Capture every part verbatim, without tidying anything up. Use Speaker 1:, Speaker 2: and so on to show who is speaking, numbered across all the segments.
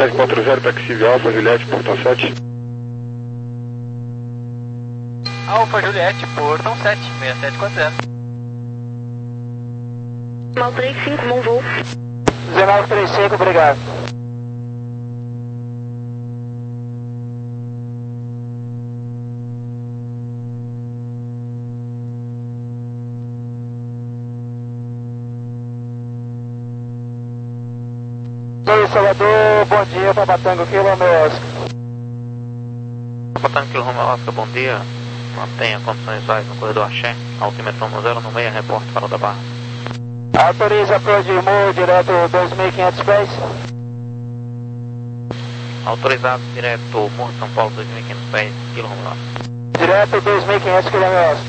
Speaker 1: sete quatro zero, taxi Alfa Juliette, portão sete.
Speaker 2: Alfa Juliette, portão sete, seis sete quatro zero.
Speaker 3: Mal três cinco, bom voo.
Speaker 2: dezenove trinta e cinco, obrigado. Oi, Salvador, bom dia, Tabatango, Kilo Romeo Oscar.
Speaker 4: Tabatango, Kilo Romeo Oscar, bom dia. Mantenha condições visuais no corredor Axé, altímetro no zero no meio, reporte para o da Barra.
Speaker 2: Autoriza approach de Mo, direto dois mil e quinhentos pés.
Speaker 4: Autorizado, direto Morro de São Paulo, dois mil e quinhentos pés, Kilo Romeo Oscar.
Speaker 2: Direto dois mil e quinhentos quilômetros.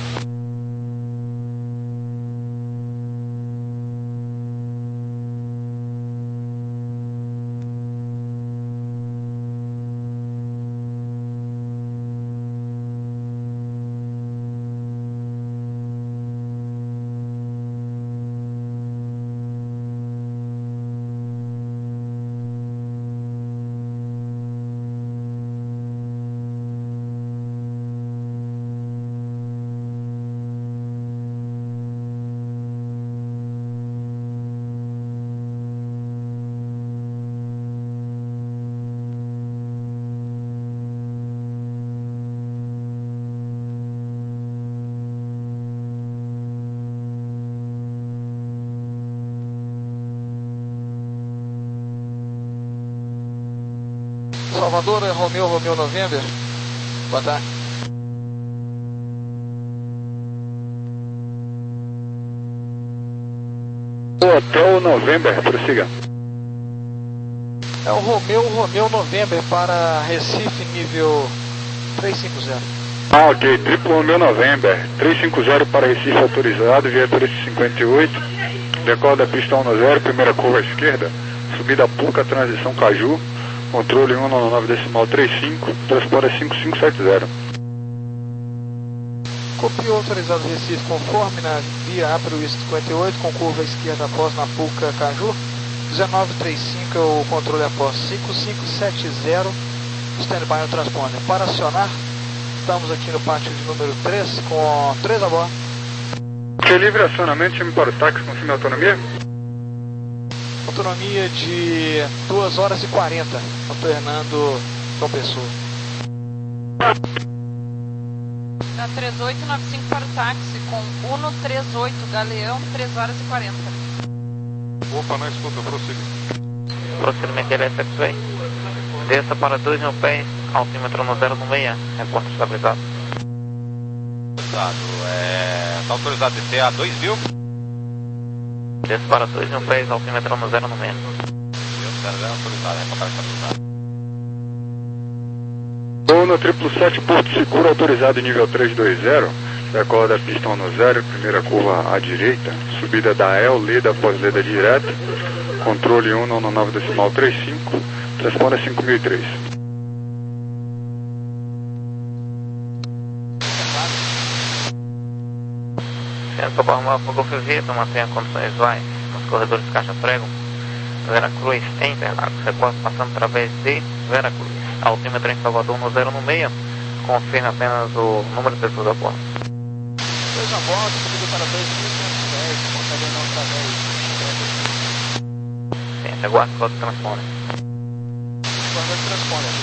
Speaker 5: Salvador, Romeu, Romeu, November. Boa tarde.
Speaker 1: Hotel November, prossiga.
Speaker 5: É o Romeu, Romeu, November para Recife, nível trezentos e cinquenta.
Speaker 1: Ah, ok. Triplo Romeu November. trezentos e cinquenta para Recife autorizado, via trezentos e cinquenta e oito. Decola da pista um zero, primeira curva à esquerda. Subida Puca, transição Caju. Controle um nove nove decimal trinta e cinco, transporte cinco cinco sete zero.
Speaker 5: Copiou autorizado Recife conforme na via April cinquenta e oito, com curva esquerda após na Puca Caju. dezenove trinta e cinco é o controle após cinco cinco sete zero, stand-by no transponder. Para acionar, estamos aqui no pátio de número três, com três a bordo.
Speaker 1: Que livre acionamento, time para o táxi, confirme a autonomia?
Speaker 5: Autonomia de duas horas e quarenta, alternando João Pessoa.
Speaker 6: Da três oito nove cinco para o táxi, com Uno trinta e oito, Galeão, três horas e quarenta.
Speaker 1: Opa, não escuta, prossiga.
Speaker 4: Procedimento L S X-Way. Desça para dois mil pés, altímetro no zero no meia, reporte estabilizado.
Speaker 7: É... Está autorizado de T A dois mil?
Speaker 4: Desça para dois mil pés, altímetro no zero no meio.
Speaker 7: zero zero autorizado, reportar estabilizado.
Speaker 1: Uno triplo sete, Porto Seguro, autorizado em nível trezentos e vinte. Decola da pista um zero, primeira curva à direita. Subida da E L, leda após leda direta. Controle um nove nove decimal trinta e cinco. Transponder cinco mil e três.
Speaker 4: Centro para arrumar para Golf Vito, mantenha condições visuais nos corredores Caixa Prego, Veracruz, em Interlagos, reporte passando através de Veracruz. Altímetro em Salvador no zero no meio, confirme apenas o número de pessoas a bordo.
Speaker 5: Dois a bordo, subido para dois mil e quinhentos pés, contador não através.
Speaker 4: Sim, aguarde o código de transponder.
Speaker 5: Código de transponder.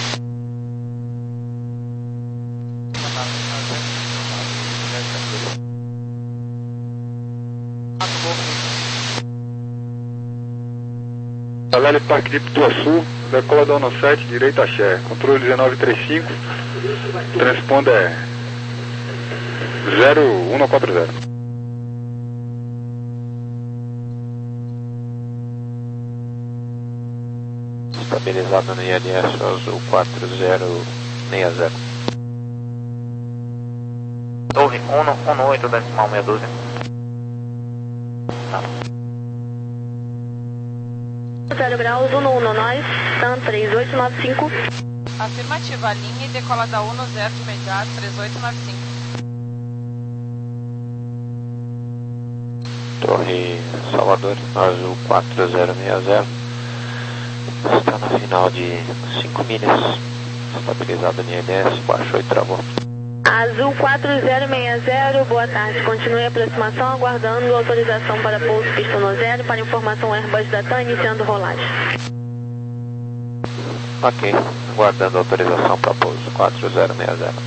Speaker 1: Galera Parque de Pituaçu, decola da Uno sete, direita Axé. Controle dezenove trinta e cinco, transponder zero um quatro zero.
Speaker 4: Estabilizado no I L S Azul quatro zero seis zero. Torre um um oito decimal meia dúzia. Tá.
Speaker 3: zero graus, um um nós, Sun três oito nove cinco.
Speaker 6: Afirmativa, linha e decola da Uno zero de imediato, três oito nove cinco.
Speaker 4: Torre Salvador, Azul quatro zero seis zero.
Speaker 8: Está na final de cinco milhas. Estabilizado no I L S, baixou e travou.
Speaker 3: Azul quatro zero seis zero, boa tarde. Continue a aproximação, aguardando autorização para pouso pista no zero. Para informação Airbus da TAM, iniciando rolagem.
Speaker 8: Ok, aguardando autorização para pouso quatro zero seis zero.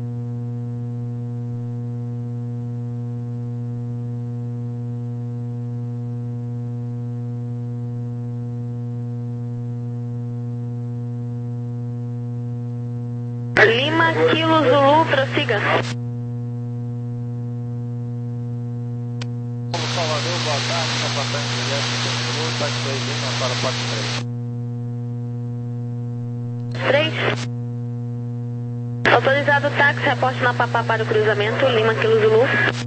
Speaker 3: Lima, Kilo Zulu, prossiga.
Speaker 5: Salvador, boa tarde, capataz direto, Zulu, táxi dois Lima para o Pato três.
Speaker 3: três. Autorizado táxi, reporte na Papá para o cruzamento, Lima, Kilo Zulu.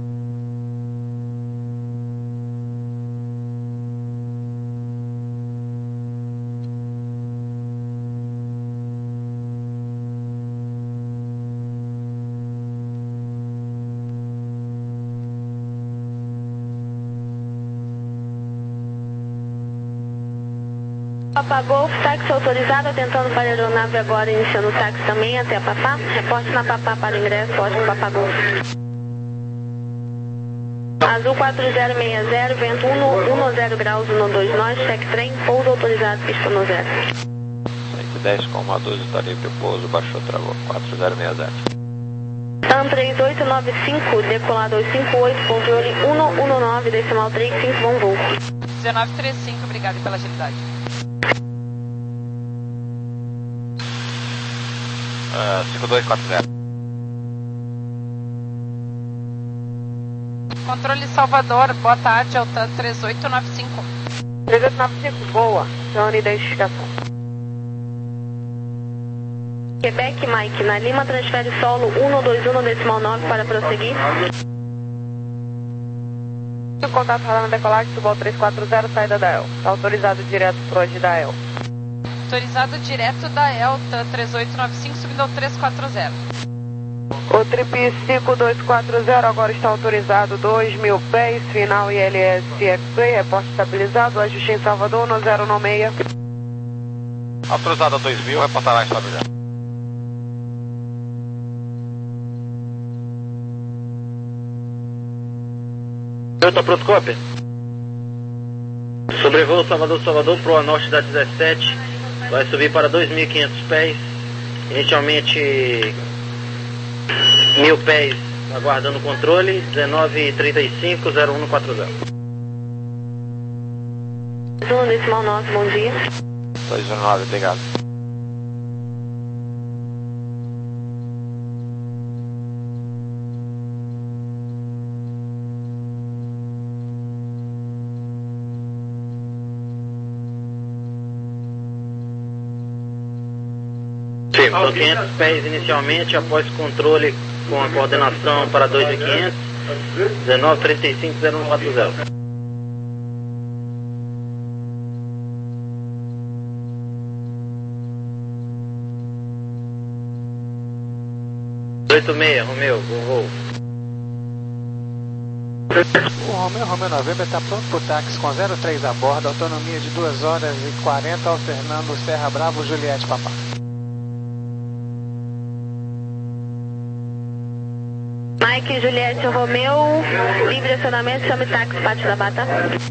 Speaker 3: Papá Golf, táxi autorizado, tentando para a aeronave agora, iniciando o táxi também até a Papá. Reporte na Papá para o ingresso, ótimo Papá Golf. Azul quatro zero seis zero, vento um zero graus, um dois nós, check trem, pouso autorizado, pista no zero.
Speaker 8: cento e dez com uma doze, está livre o pouso, baixou, travou, quatro zero seis zero.
Speaker 3: TAM três oito nove cinco, decolar dois cinco oito, controle um um nove, decimal três cinco, bom voo.
Speaker 6: dezenove trinta e cinco, obrigado pela agilidade.
Speaker 7: Uh, cinco dois quatro zero.
Speaker 6: Controle Salvador, boa tarde, é o TAM três oito nove cinco.
Speaker 3: três oito nove cinco, boa, zona de identificação. Quebec, Mike, na Lima, transfere solo um dois um, decimal nove para prosseguir. Contato radar na decolagem, subol três quatro zero, saída da E L. Está autorizado direto pro hoje da E L.
Speaker 6: Autorizado direto da E L, TAM três oito nove cinco, subindo ao três quatro zero.
Speaker 3: O trip cinco dois quatro zero agora está autorizado dois mil pés, final I L S X-Ray, reporte estabilizado, ajuste em Salvador no zero nove seis.
Speaker 7: Autorizado a dois mil, reportar lá estabilizado.
Speaker 9: Delta Proscópio. Sobrevoo Salvador, Salvador, proa norte da dezessete. Vai subir para dois mil e quinhentos pés. Inicialmente mil pés, aguardando o controle. dezenove trinta e cinco, zero um quatro zero.
Speaker 3: um decimal nove, bom dia.
Speaker 8: dois um nove, obrigado.
Speaker 9: São quinhentos pés inicialmente, após controle com a coordenação para dois mil e quinhentos, dezenove trinta e cinco, zero um quatro zero. oito seis, Romeu, voo.
Speaker 5: O Romeu, Romeu November está pronto para o táxi com zero três a bordo, autonomia de duas horas e quarenta, alternando Serra Bravo, Juliette, Papá.
Speaker 3: Mike, Juliette, Romeu, livre acionamento, chame táxi, Pátio da Bata.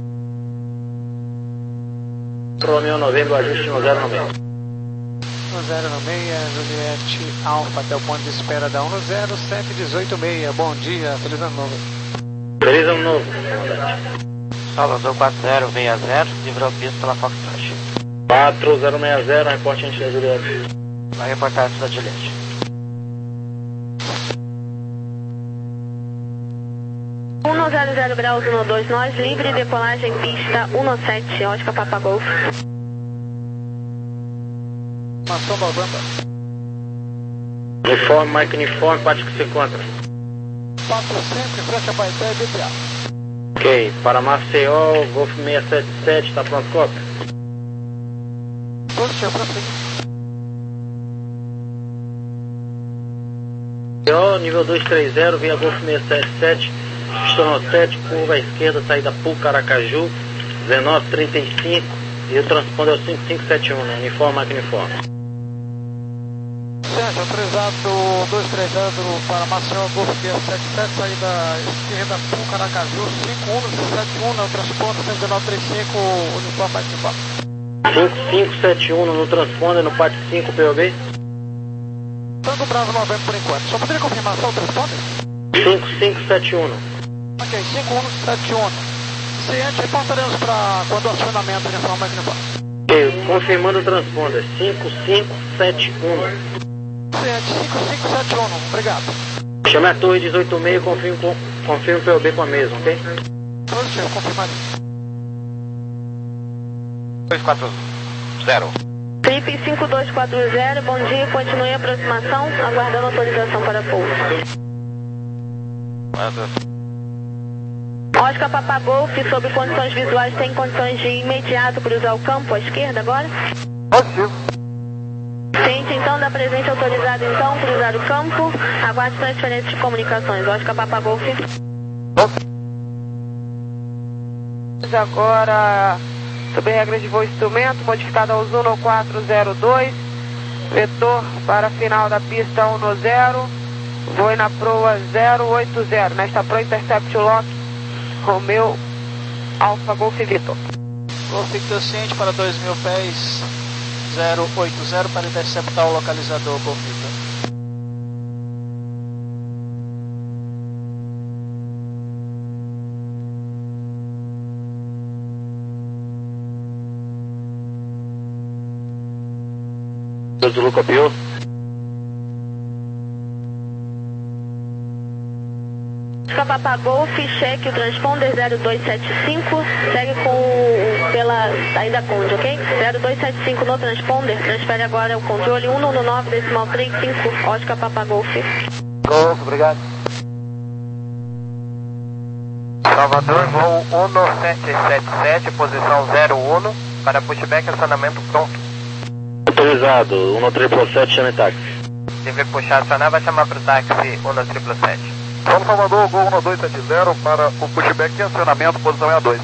Speaker 9: Romeu November, ajuste no zero nove seis.
Speaker 5: no zero nove seis, Juliette Alfa, até o ponto de espera da um zero sete dezoito seis. Bom dia, feliz ano novo.
Speaker 9: Feliz ano novo.
Speaker 8: Salvador quatro zero seis zero, livrou piso pela Foxtrot.
Speaker 9: quatro zero seis zero, reporte antes da Juliette.
Speaker 8: Vai reportar antes da Juliette.
Speaker 3: um zero zero graus, um dois nós, livre, decolagem, pista um sete, Oscar Papa Golf.
Speaker 5: Maçom Balbamba.
Speaker 9: Uniforme, Mike Uniforme, parte que se encontra.
Speaker 5: quatrocentos, em frente a Baité, B P A.
Speaker 9: Ok, para Maceió, Golf seiscentos e setenta e sete, está pronto, cópia?
Speaker 5: Positivo, prosseguir.
Speaker 9: Maceió, nível dois três zero, via Golf seiscentos e setenta e sete, estou no sete, curva à esquerda, saída Pucaracaju, dezenove trinta e cinco, E o transponder é o cinco cinco sete um, né? Uniforme, máquina uniforme.
Speaker 5: Sérgio, autorizado dois três zero para Maceió, Golf Sierra sete sete, saída esquerda, Puca, Aracaju, cinco um sete um, no transponder, cento e dezenove trinta e cinco, uniforme, máquina uniforme.
Speaker 9: cinco cinco sete um no transponder, no parte cinco, P O B.
Speaker 5: Tanto Bravo novembro por enquanto. Só poderia confirmar só o transponder?
Speaker 9: cinco cinco sete um.
Speaker 5: Ok, cinco um sete um. Ciente, reportaremos para quando o acionamento de uniforme, máquina uniforme.
Speaker 9: Ok, confirmando o transponder, cinco cinco sete um.
Speaker 5: cinco cinco sete um, obrigado.
Speaker 9: Chame a torre dezoito seis, confirme, confirme o P O B com a mesma, ok?
Speaker 5: Positivo, confirmado.
Speaker 7: dois quatro zero.
Speaker 3: Trip cinco dois quatro zero, bom dia, continue a aproximação, aguardando autorização para pouso. Oscar Papa Golf, sob condições visuais, tem condições de imediato cruzar o campo à esquerda agora?
Speaker 2: Positivo.
Speaker 3: Ciente então da presente autorizado então cruzar o campo, aguarde transferência de comunicações. Oscar Papa Golf. Agora, sobre regras de voo instrumento, modificado ao Zuno quatro zero dois, vetor para final da pista um zero, voe na proa zero oito zero, nesta proa Intercept Lock, Romeo Alfa Golf Vitor.
Speaker 5: Golf Victor ciente para dois mil pés, zero oito zero para interceptar o localizador Golf Victor.
Speaker 9: Zulu copiou.
Speaker 3: Papa Golf, cheque o transponder zero dois sete cinco, segue com pela saída Conde, ok? zero dois sete cinco no transponder, transfere agora o controle um um nove decimal três cinco, Oscar Papa Golf.
Speaker 2: Golf, obrigado. Salvador, voo um sete sete sete, posição zero um, para pushback, acionamento pronto.
Speaker 9: Autorizado, um triplo sete, chame táxi.
Speaker 2: Deve puxar, acionar, vai chamar para o táxi um triplo sete.
Speaker 1: Solo Salvador, Gol um dois sete zero para o pushback e acionamento, posição E A dois.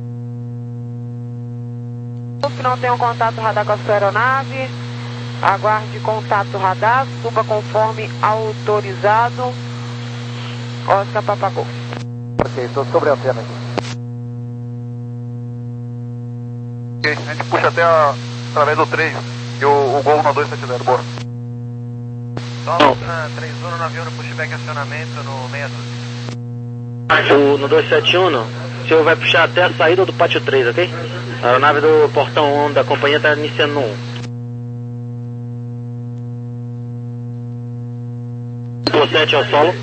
Speaker 3: Que não tem um contato radar com a sua aeronave, aguarde contato radar, suba conforme autorizado, Oscar Papa Golf.
Speaker 2: Ok, estou sobre a antena aqui.
Speaker 1: Ok, a gente puxa até a, através do três e o, o Gol um dois sete zero, boa.
Speaker 2: Solo três um nove um, pushback acionamento no meia dúzia.
Speaker 9: O, no dois sete um, o senhor vai puxar até a saída do pátio três, ok? A aeronave do portão um da companhia está iniciando no um. Triplo sete ao solo.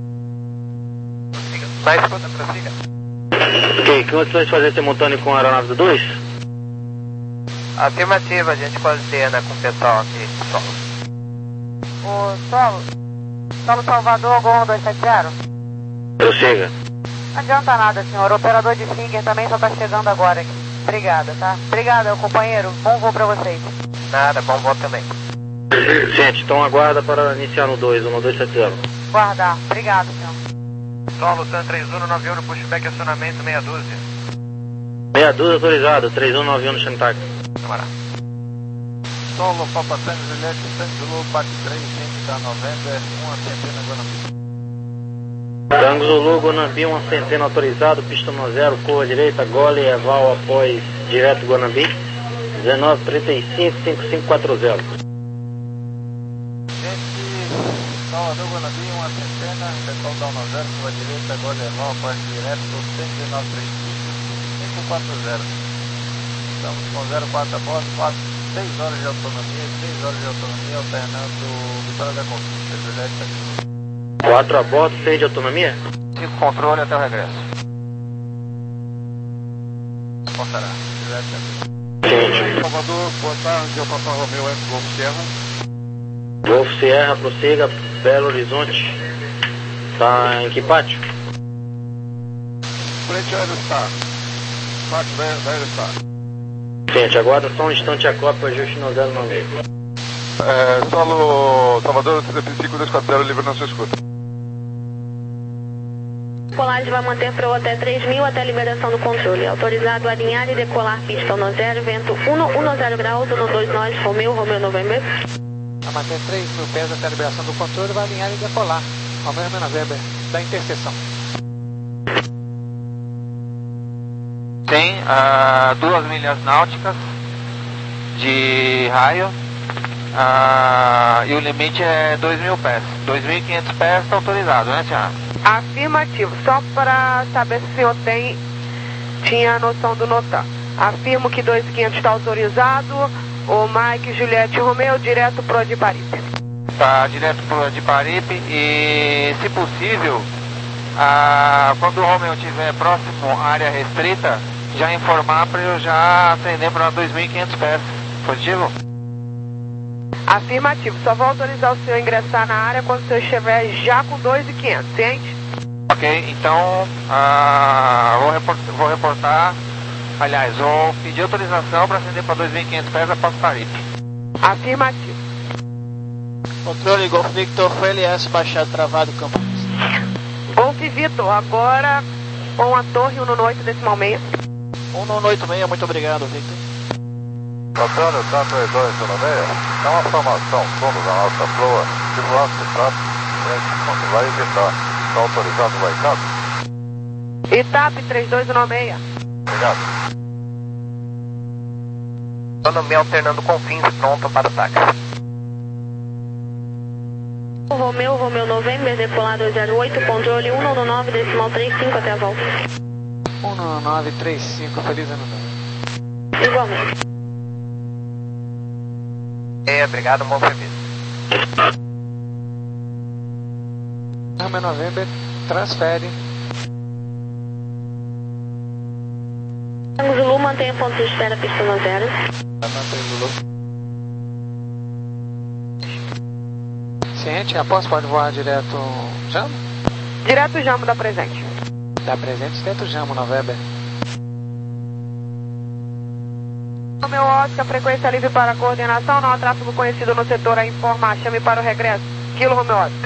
Speaker 2: Mais conta para siga.
Speaker 9: Ok, que condições de fazer simultâneo com a aeronave do dois?
Speaker 2: Afirmativa, a gente pode ter né, com o pessoal aqui, solo.
Speaker 3: O Solo, Solo Salvador, Gol um dois sete zero.
Speaker 9: Prossiga.
Speaker 3: Não adianta nada, senhor. O operador de Finger também só está chegando agora aqui. Obrigada, tá? Obrigada, companheiro. Bom voo para vocês.
Speaker 2: Nada, bom voo também.
Speaker 9: Gente, então aguarda para iniciar no dois, um dois sete zero.
Speaker 3: Guardar. Obrigado, senhor.
Speaker 2: Solo Tan três um nove um, pushback acionamento meia dúzia.
Speaker 9: Meia dúzia autorizado, três um nove um no Shantak.
Speaker 2: Camarada.
Speaker 1: Solo Papa Tango Juliette, Tango Zulu, Pátio três, gente da novembro, uma centena Guanambi.
Speaker 9: Tango Zulu, Guanambi, uma centena autorizado, pista um zero, curva direita, gole, eval após direto Guanambi, dezenove trinta e cinco, cinco cinco quatro zero.
Speaker 1: Gente, Salvador Guanambi, uma centena, pessoal da um zero, curva direita, gole, eval após direto, cento e dezenove trinta e cinco, cinco quatro zero. Estamos com zero quatro a bordo, seis horas de autonomia, seis horas de autonomia, alternando Vitória da Conquista, Juliette Tango.
Speaker 9: quatro a bordo, seis de autonomia?
Speaker 2: cinco controle até o regresso.
Speaker 1: Passará, Juliette Tango.
Speaker 9: Gente.
Speaker 1: Salvador, boa tarde, eu Papa Romeu F. Golf Sierra.
Speaker 9: Golf Sierra, prossiga, Belo Horizonte. Tá em que pátio?
Speaker 1: Frente Aerostar. Pátio da Aerostar.
Speaker 9: Gente, aguarda só um instante a cópia, ajuste no zero nove.
Speaker 1: É, solo Salvador, cinco dois quatro zero, livre na sua escuta.
Speaker 10: Decolagem vai manter para o até três mil até a liberação do controle. Autorizado a alinhar e decolar pista um zero, vento um zero graus, um dois nove, Romeu, Romeu November.
Speaker 5: Vai manter três mil pés até a liberação do controle, vai alinhar e decolar. Romeu, Romeu November, da interseção.
Speaker 11: Tem uh, duas milhas náuticas de raio uh, e o limite é dois mil pés. dois mil e quinhentos pés está autorizado, né, Tiana?
Speaker 3: Afirmativo. Só para saber se o senhor tem, tinha noção do NOTAM. Afirmo que dois mil e quinhentos está autorizado. O Mike, Juliette Romeu, direto pro Adiparipe.
Speaker 11: Tá, direto pro Adiparipe e, se possível, ah, quando o Romeu estiver próximo à área restrita, já informar para eu já atender para dois mil e quinhentos pés. Positivo?
Speaker 3: Afirmativo. Só vou autorizar o senhor a ingressar na área quando o senhor estiver já com dois mil e quinhentos, ciente?
Speaker 11: Ok, então ah, vou, reportar, vou reportar, aliás, vou pedir autorização para acender para dois mil e quinhentos pés após Paripe.
Speaker 3: Afirmativo.
Speaker 5: Controle Golf Victor, foi L S, baixado, travado, campo.
Speaker 3: Golf Victor, agora com a torre um no oito decimal meia.
Speaker 5: um no oito meia, muito obrigado, Victor.
Speaker 1: Antônio, tanto é dois no meia, é uma formação fundo da nossa proa, simular Citap, a gente vai evitar. Está autorizado o I T A P?
Speaker 3: I T A P três dois um seis.
Speaker 1: Obrigado.
Speaker 2: Ano meu alternando com fins, pronto para o táxi.
Speaker 10: Romeu, Romeu November, decolar dois zero oito, controle um nove nove, decimal trinta e cinco até a volta.
Speaker 5: um nove nove três cinco, feliz ano novo.
Speaker 10: Igualmente.
Speaker 2: É, obrigado, bom serviço.
Speaker 5: Romeu November, transfere.
Speaker 10: Tango Zulu, mantenha ponto de espera, pista um zero.
Speaker 5: Mantém Zulu. Ciente, após pode voar direto Jamo?
Speaker 3: Direto Jamo da presente.
Speaker 5: Da presente, dentro Jamo, November.
Speaker 3: O meu Oscar, frequência livre para coordenação, não há tráfego conhecido no setor a informar, chame para o regresso. Kilo Romeu Oscar.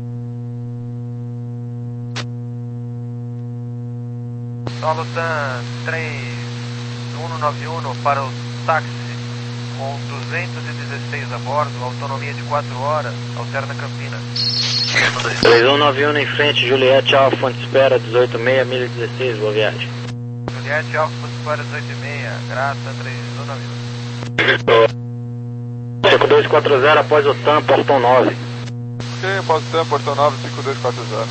Speaker 2: Solo Tan três um nove um para o táxi com duzentos e dezesseis a bordo, autonomia de quatro horas, alterna Campinas.
Speaker 9: três um nove um em frente, Juliette Alfa, fonte espera dezoito seis, milha dezesseis, boa viagem.
Speaker 2: Juliette Alfa, fonte espera dezoito seis, Graça três um nove um.
Speaker 9: cinco dois quatro zero após o T A M, portão nove.
Speaker 1: Ok, após o T A M, portão nove, cinco dois quatro zero.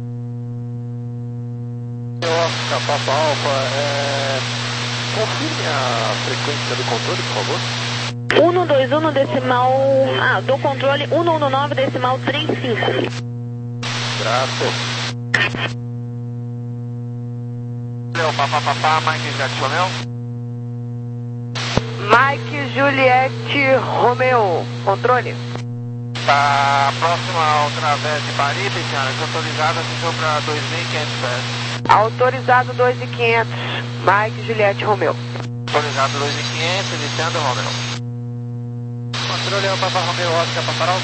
Speaker 12: Oscar, Papa Alfa, é... confirme a frequência do controle, por favor.
Speaker 10: um dois um decimal... Ah, do controle um um nove decimal trinta e cinco.
Speaker 12: Graças.
Speaker 11: Leo, papá, papá, Mike Juliette Romeu.
Speaker 3: Mike Juliette Romeu, controle.
Speaker 11: Tá próximo ao través de Paripe, senhora, autorizado atenção para dois mil e quinhentos pés.
Speaker 3: Autorizado dois mil e quinhentos, Mike Juliette Romeu.
Speaker 11: Autorizado dois mil e quinhentos, iniciando Romeu.
Speaker 5: Controle é o Papa Romeu Oscar, Paparal.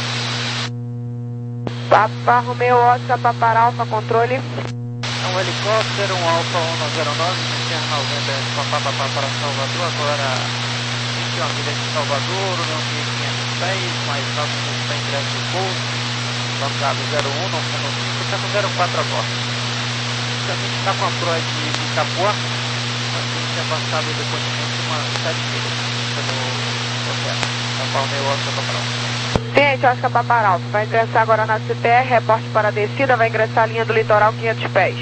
Speaker 3: Papa Romeu Oscar, Paparalfa, controle.
Speaker 5: É um helicóptero, um Alfa um zero nove, iniciando November, Papa Papa para Salvador, agora vinte e uma milhas de Salvador, mil e quinhentos pés, mais novecentos pés direto do pouso, bancado zero um, não fundo cinco, está com zero quatro a bordo. A gente está com a proa de Itapuã, a gente é avançado depois de umas sete milhas pelo oceano. Papa Romeu Oscar, Paparal.
Speaker 3: Ciente, Oscar Paparalfa, vai ingressar agora na C T R, reporte para a descida, vai ingressar a linha do litoral quinhentos pés.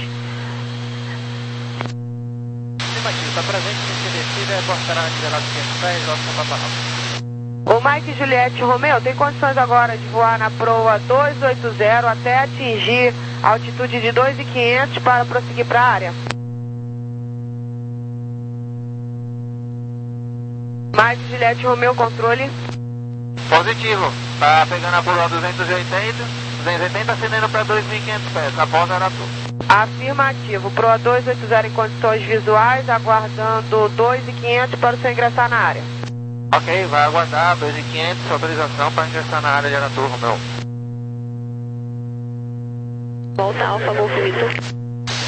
Speaker 5: Está presente no descida, reportará a nivelada quinhentos pés, Oscar Paparalfa.
Speaker 3: O Mike Juliette Romeu tem condições agora de voar na proa duzentos e oitenta até atingir a altitude de dois mil e quinhentos para prosseguir para a área. Mike Juliette Romeu, controle.
Speaker 11: Positivo. Tá pegando a proa duzentos e oitenta, duzentos e oitenta acendendo para dois mil e quinhentos pés, após Aratu.
Speaker 3: Afirmativo. Proa duzentos e oitenta em condições visuais, aguardando dois mil e quinhentos para o senhor ingressar na área.
Speaker 11: Ok, vai aguardar dois mil e quinhentos, autorização para ingressar na área de Aratu, Romeu.
Speaker 10: Volta Alfa, Golf Victor.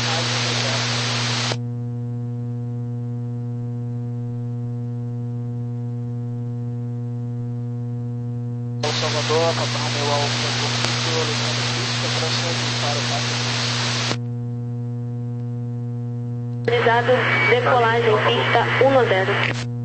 Speaker 5: Salvador, Papa Romeo Alfa, Victor, Leandro Pista, prossegue para o Papa.
Speaker 10: Autorizado, decolagem, pista um zero.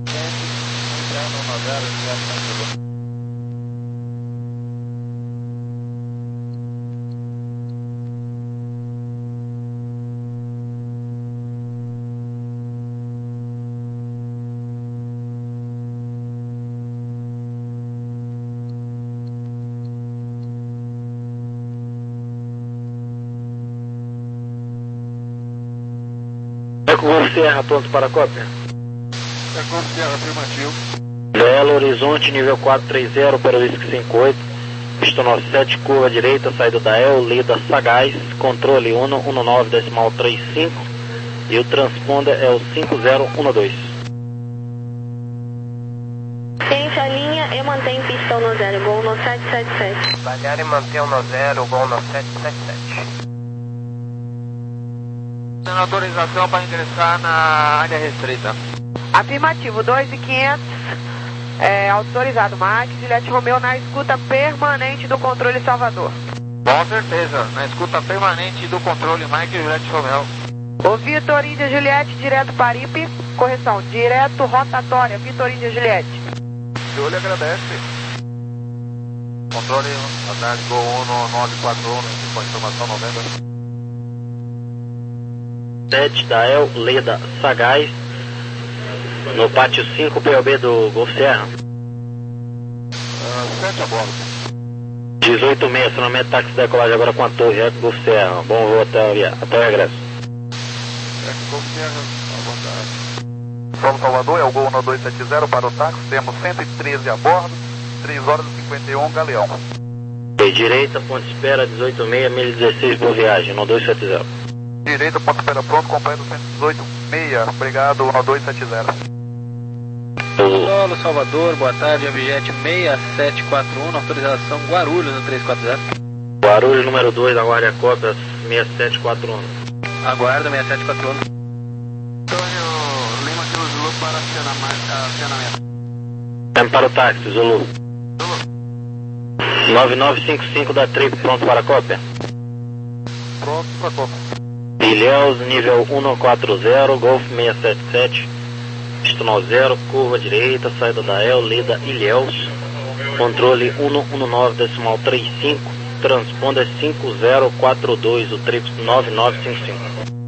Speaker 9: Golf Sierra, pronto para a cópia.
Speaker 12: Golf Sierra, afirmativo.
Speaker 9: Belo Horizonte, nível quatro três zero, para o Whisky cinco oito. Pista nove sete, curva direita, saída da El, Lida Sagaz, controle um um nove decimal trinta e cinco e o transponder é o cinco zero um dois.
Speaker 10: Tente a linha e mantém pista um zero, gol no sete sete sete.
Speaker 2: Balhar e manter um zero, gol no sete sete sete.
Speaker 11: Tendo autorização para ingressar na área restrita.
Speaker 3: Afirmativo, dois e quinhentos, é, autorizado, Mike, Juliette Romeo na escuta permanente do controle Salvador.
Speaker 11: Com certeza, na escuta permanente do controle Mike e Juliette Romeo.
Speaker 3: O Vitor Índia Juliette, direto Paripe, correção, direto rotatória, Vitor Índia Juliette.
Speaker 12: Eu lhe agradece. Controle, atrás, Gol um nove quatro um, com a informação noventa.
Speaker 9: sete da El, Leda Sagaz, no pátio cinco, P O B do Golf Sierra.
Speaker 12: Uh, sete a bordo.
Speaker 9: dezoito e meia, acionamento táxi de decolagem agora com a torre, é Golf Sierra. Bom voo até, até o regresso.
Speaker 12: É Golf Sierra, à vontade.
Speaker 1: São Salvador, é o Gol um dois sete zero para o táxi, temos cento e treze a bordo, três horas e cinquenta e um, Galeão.
Speaker 9: E direita, ponto de espera, dezoito e meia, milha dezesseis por viagem, um dois sete zero.
Speaker 1: Direita, ponto de espera pronto, completo cento e dezoito meia, obrigado, um dois sete zero.
Speaker 5: Solo Salvador, boa tarde, Abjet seis sete quatro um, autorização Guarulhos no três quatro zero.
Speaker 9: Guarulhos número dois, aguarde a cópia seis sete quatro um.
Speaker 5: Aguarda seis sete quatro um.
Speaker 11: Antônio Lima Kilo Zulu para acionamento.
Speaker 9: Tempo para o táxi, Zulu. nove nove cinco cinco da Trip, pronto para a cópia.
Speaker 12: Pronto para a cópia.
Speaker 9: Ilhéus, nível um quatro zero, Golf seis sete sete, pista nove zero, curva direita, saída da El, Lida Ilhéus, controle um um nove decimal trinta e cinco, transponder cinco zero quatro dois, o trip nove nove cinco cinco.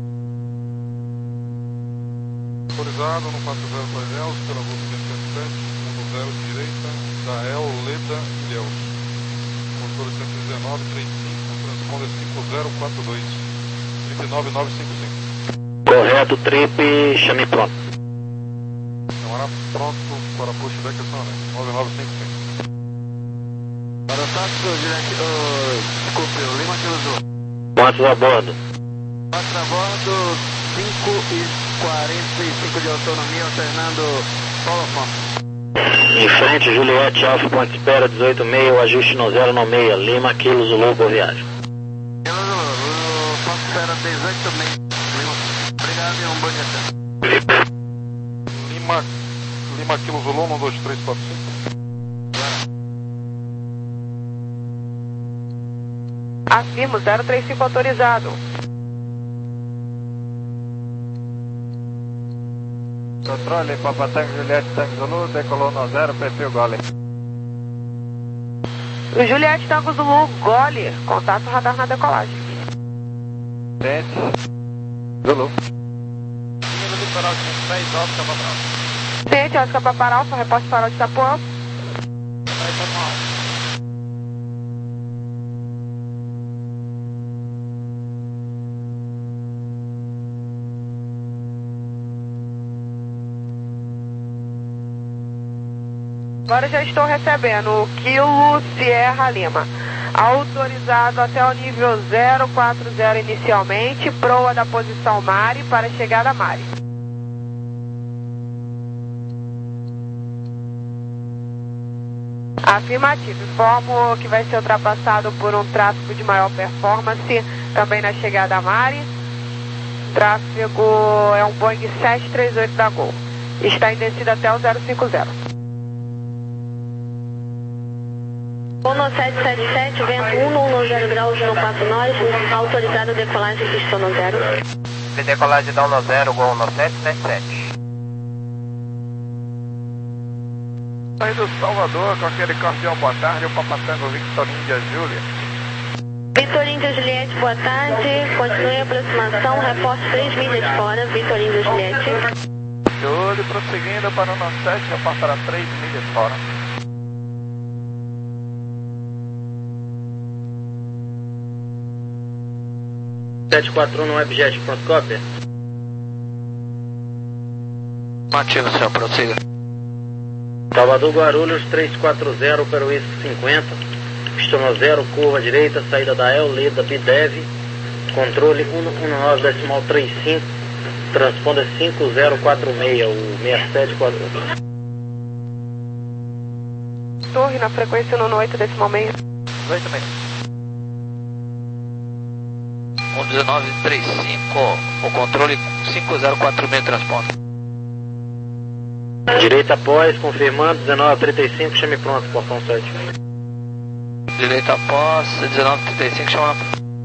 Speaker 12: Autorizado no quatro zero para Ilhéus, pela Golf seis sete sete, um zero direita, da El, Lida Ilhéus, controle cento e dezenove trinta e cinco, transponder cinco zero quatro dois. nove nove cinco cinco.
Speaker 9: Correto, trip, chame pronto.
Speaker 12: Demora pronto para push back acionamento. nove nove cinco cinco.
Speaker 11: Para o táxi, o direto, uh, desculpe, o Lima Kilo Zulu.
Speaker 9: Quantos a bordo?
Speaker 11: quatro a bordo, cinco e quarenta e cinco de autonomia, alternando solo fone.
Speaker 9: Em frente, Juliette Alfa, ponto de espera, dezoito e meia, o ajuste no zero no meia, Lima, Kilo Zulu, por viagem.
Speaker 11: Espera dezoito e meia. Obrigado e um bom dia.
Speaker 12: Lima, Lima Kilo Zulu, um dois três quatro cinco.
Speaker 3: Afirmo, zero três cinco autorizado.
Speaker 2: Controle, Papa Tango Juliette Tango Zulu, decolou no zero, perfil Gole.
Speaker 3: O Juliette Tango Zulu, Gole, contato radar na decolagem.
Speaker 2: Tente. Zulu. Nível litoral de seis, Oscar Paparal.
Speaker 3: Tente, Oscar Paparal, só reposte farol de Itapuã. Agora já estou recebendo o Kilo Sierra Lima. Autorizado até o nível zero quatro zero inicialmente, proa da posição Mari para chegada Mari. Afirmativo, informo que vai ser ultrapassado por um tráfego de maior performance também na chegada Mari. Tráfego é um Boeing sete três oito da Gol. Está em descida até o zero cinco zero.
Speaker 10: Uno sete sete sete, vento um um zero graus, no quatro nós, autorizado decolagem, pista no zero.
Speaker 2: Decolagem da Uno zero, Gol Uno sete sete sete.
Speaker 13: Aí do Salvador, com aquele cordial boa tarde, o Papatango Victor Índia Júlia.
Speaker 10: Vitor Índia Juliette, boa tarde, continue a aproximação, reporte três milhas fora, Vitor Índia Juliette.
Speaker 13: Júlio, prosseguindo para o Uno sete, reportará três milhas fora.
Speaker 9: sete quatro um no Webjet, pronto, cópia.
Speaker 5: Ativo, senhor, prossiga.
Speaker 9: Salvador Guarulhos três quatro zero para o I S cinquenta, pistão zero, curva direita, saída da El Leda Bidev, controle um um nove decimal trinta e cinco, transponder cinco zero quatro seis, o seis sete quatro.
Speaker 3: Torre na frequência no oito decimal meio.
Speaker 5: oito meio. um dezenove trinta e cinco, o controle cinco zero quatro seis, transponder.
Speaker 9: Direita após, confirmando, dezenove trinta e cinco, chame pronto, portão sete.
Speaker 5: Direita após, dezenove trinta e cinco, chama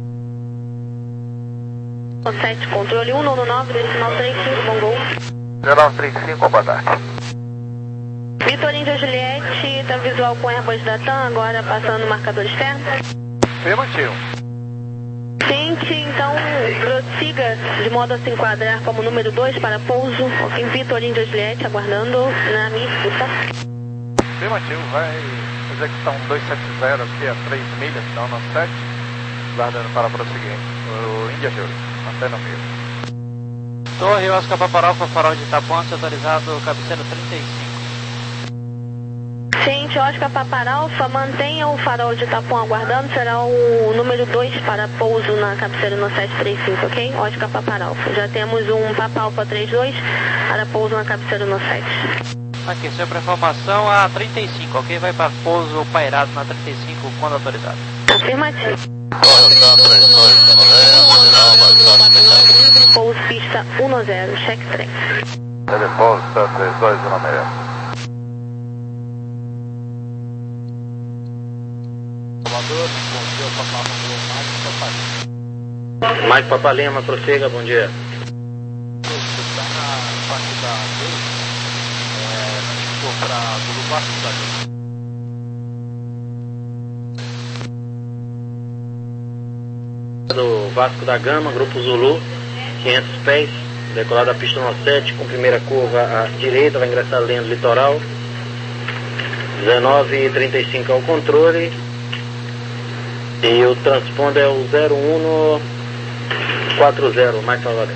Speaker 10: sete, controle um nove decimal trinta e cinco, bom gol.
Speaker 13: dezenove trinta e cinco, boa tarde.
Speaker 10: Vitor Índia Juliette, tá visual com Airbus da TAM, agora passando o marcador externo.
Speaker 13: Afirmativo.
Speaker 10: Gente, então prossiga de modo a se enquadrar como número dois para pouso em Vitor Índia Juliette, aguardando na minha escuta.
Speaker 13: Afirmativo, vai executar um dois sete zero aqui a três milhas, da Uno sete, guardando para prosseguir. O Índia Júlia, mantendo o mesmo.
Speaker 5: Torre Oscar Paparofa, farol de Itapuã, autorizado, cabeceira trinta e cinco.
Speaker 10: Gente, Oscar Paparalfa, mantenha o farol de Itapuã aguardando, será o número dois para pouso na cabeceira no sete três cinco, ok? Oscar Paparalfa. Já temos um Papalfa trinta e dois para pouso na cabeceira no sete.
Speaker 5: Aqui, senhor, para informação, a trinta e cinco, ok? Vai para pouso pairado na trinta e cinco, quando autorizado.
Speaker 10: Afirmativo. Pouso pista um zero, check trem.
Speaker 12: Telefone três dois um seis.
Speaker 9: Mike Papalima, prossiga, bom dia.
Speaker 12: Está na parte da B, é, ficou para do Vasco da Gama.
Speaker 9: Do Vasco da Gama, Grupo Zulu, quinhentos pés, decolada a pista no sete, com primeira curva à direita, vai ingressar a linha do litoral. dezenove trinta e cinco é o controle. E o transponder é o zero um quatro zero, mais Salvador.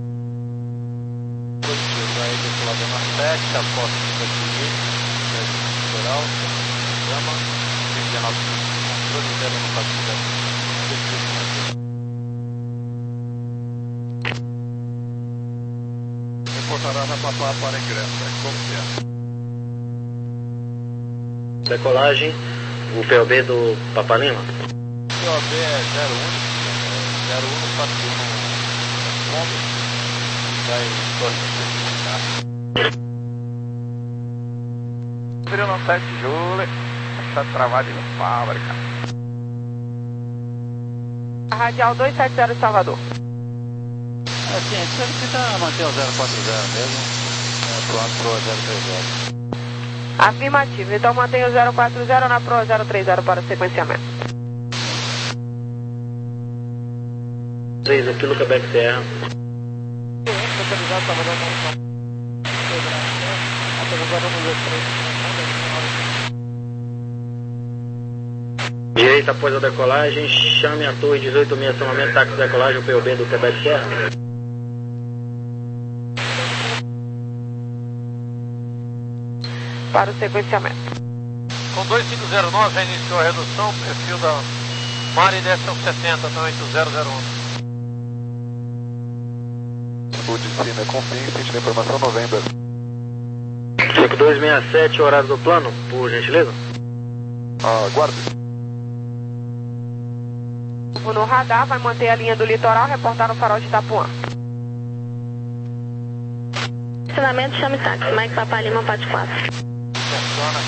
Speaker 12: Vai decolada na sete, após o litoral, Gama, dezenove, controle zero um quatro zero. Reportará na Papá para ingresso, é como que é?
Speaker 9: Decolagem, o P O B do Papalima.
Speaker 12: O P O B é zero um, zero um quatro um, vai tornar.
Speaker 13: Virou no sete, Júlia, está travado no fábrica.
Speaker 3: Radial dois sete zero, Salvador.
Speaker 5: Assim, a gente sempre tenta manter o zero quatro zero mesmo, é, pronto para o zero três zero.
Speaker 3: Afirmativo, então mantenha o zero quatro zero na Pro zero três zero para sequenciamento.
Speaker 9: três, aqui no Quebec Serra. Direita após a decolagem, chame a torre dezoito mil, acionamento, táxi de decolagem, o P O B do Quebec Serra.
Speaker 3: Para o sequenciamento.
Speaker 7: Com dois cinco zero nove já iniciou a redução, perfil da Mari desce aos setenta, até oito zero zero um.
Speaker 12: O de cima é Confins, de informação November.
Speaker 9: cinco dois seis sete, horário do plano, por gentileza.
Speaker 12: Aguarde.
Speaker 3: No radar, vai manter a linha do litoral, reportar no farol de Itapuã.
Speaker 10: Estacionamento, chame táxi, Mike Papalima, parte quatro.